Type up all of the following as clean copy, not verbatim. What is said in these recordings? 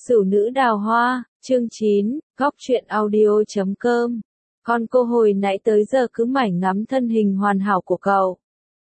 Sửu nữ đào hoa, chương 9, góc truyện audio.com. Con cô hồi nãy tới giờ cứ mải ngắm thân hình hoàn hảo của cậu.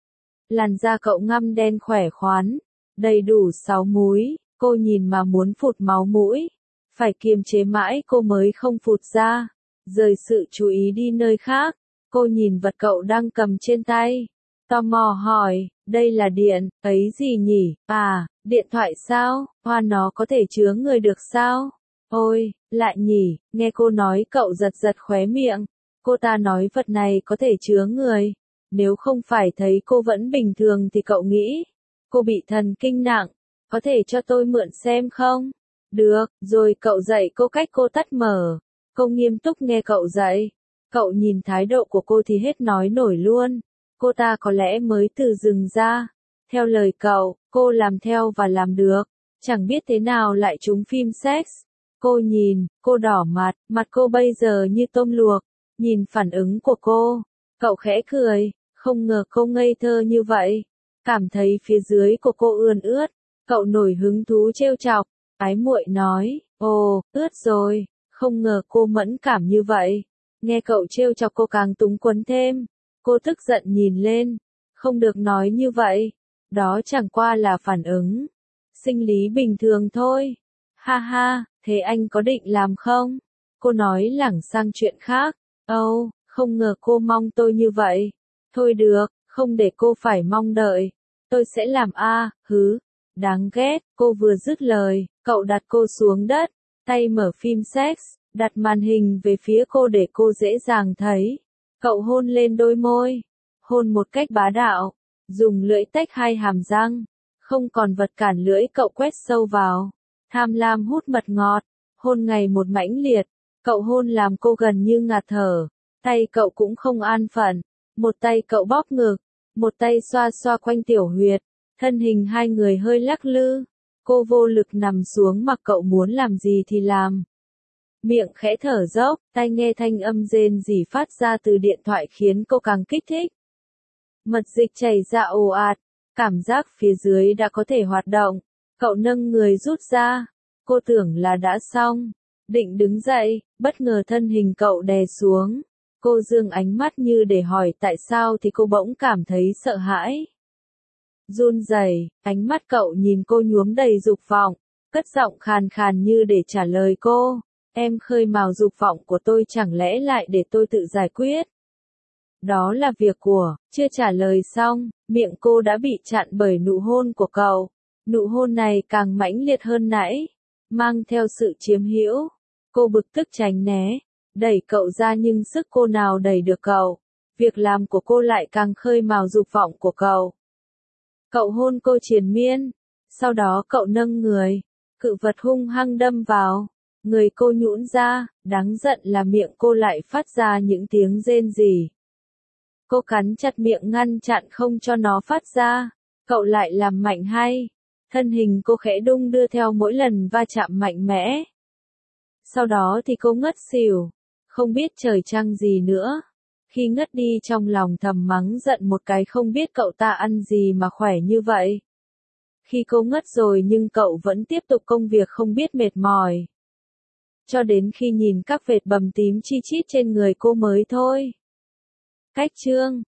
Làn da cậu ngăm đen khỏe khoắn, đầy đủ 6 múi, cô nhìn mà muốn phụt máu mũi. Phải kiềm chế mãi cô mới không phụt ra, rời sự chú ý đi nơi khác. Cô nhìn vật cậu đang cầm trên tay, tò mò hỏi, đây là điện, ấy gì nhỉ? À, điện thoại sao? Hoa nó có thể chứa người được sao? Ôi, lại nhỉ, nghe cô nói cậu giật giật khóe miệng. Cô ta nói vật này có thể chứa người. Nếu không phải thấy cô vẫn bình thường thì cậu nghĩ cô bị thần kinh nặng. Có thể cho tôi mượn xem không? Được, rồi cậu dạy cô cách cô tắt mở. Cô nghiêm túc nghe cậu dạy. Cậu nhìn thái độ của cô thì hết nói nổi luôn. Cô ta có lẽ mới từ rừng ra. Theo lời cậu, cô làm theo và làm được. Chẳng biết thế nào lại trúng phim sex. Cô nhìn, cô đỏ mặt cô bây giờ như tôm luộc. Nhìn phản ứng của cô, cậu khẽ cười, không ngờ cô ngây thơ như vậy. Cảm thấy phía dưới của cô ươn ướt, cậu nổi hứng thú trêu chọc, ái muội nói, ồ, ướt rồi, không ngờ cô mẫn cảm như vậy. Nghe cậu trêu chọc cô càng túng quẫn thêm, cô tức giận nhìn lên, không được nói như vậy, đó chẳng qua là phản ứng sinh lý bình thường thôi. Ha ha, thế anh có định làm không? Cô nói lảng sang chuyện khác. Âu, không ngờ cô mong tôi như vậy. Thôi được, không để cô phải mong đợi. Tôi sẽ làm hứ. Đáng ghét, cô vừa dứt lời, cậu đặt cô xuống đất, tay mở phim sex, đặt màn hình về phía cô để cô dễ dàng thấy. Cậu hôn lên đôi môi, hôn một cách bá đạo, dùng lưỡi tách hai hàm răng, không còn vật cản lưỡi cậu quét sâu vào, tham lam hút mật ngọt, hôn ngày một mãnh liệt. Cậu hôn làm cô gần như ngạt thở, tay cậu cũng không an phận, một tay cậu bóp ngực, một tay xoa xoa quanh tiểu huyệt, thân hình hai người hơi lắc lư, cô vô lực nằm xuống mặc cậu muốn làm gì thì làm. Miệng khẽ thở dốc, tai nghe thanh âm rên rỉ phát ra từ điện thoại khiến cô càng kích thích. Mật dịch chảy ra ồ ạt, cảm giác phía dưới đã có thể hoạt động, cậu nâng người rút ra, cô tưởng là đã xong. Định đứng dậy, bất ngờ thân hình cậu đè xuống. Cô dương ánh mắt như để hỏi tại sao thì cô bỗng cảm thấy sợ hãi. Run rẩy, ánh mắt cậu nhìn cô nhuốm đầy dục vọng, cất giọng khàn khàn như để trả lời cô. Em khơi mào dục vọng của tôi chẳng lẽ lại để tôi tự giải quyết? Đó là việc của, chưa trả lời xong, miệng cô đã bị chặn bởi nụ hôn của cậu. Nụ hôn này càng mãnh liệt hơn nãy, mang theo sự chiếm hữu. Cô bực tức tránh né, đẩy cậu ra nhưng sức cô nào đẩy được cậu. Việc làm của cô lại càng khơi mào dục vọng của cậu. Cậu hôn cô triền miên, sau đó cậu nâng người, cự vật hung hăng đâm vào. Người cô nhũn ra, đáng giận là miệng cô lại phát ra những tiếng rên rỉ. Cô cắn chặt miệng ngăn chặn không cho nó phát ra, cậu lại làm mạnh hay. Thân hình cô khẽ đung đưa theo mỗi lần va chạm mạnh mẽ. Sau đó thì cô ngất xỉu, không biết trời trăng gì nữa. Khi ngất đi trong lòng thầm mắng giận một cái không biết cậu ta ăn gì mà khỏe như vậy. Khi cô ngất rồi nhưng cậu vẫn tiếp tục công việc không biết mệt mỏi. Cho đến khi nhìn các vệt bầm tím chi chít trên người cô mới thôi. Cách chương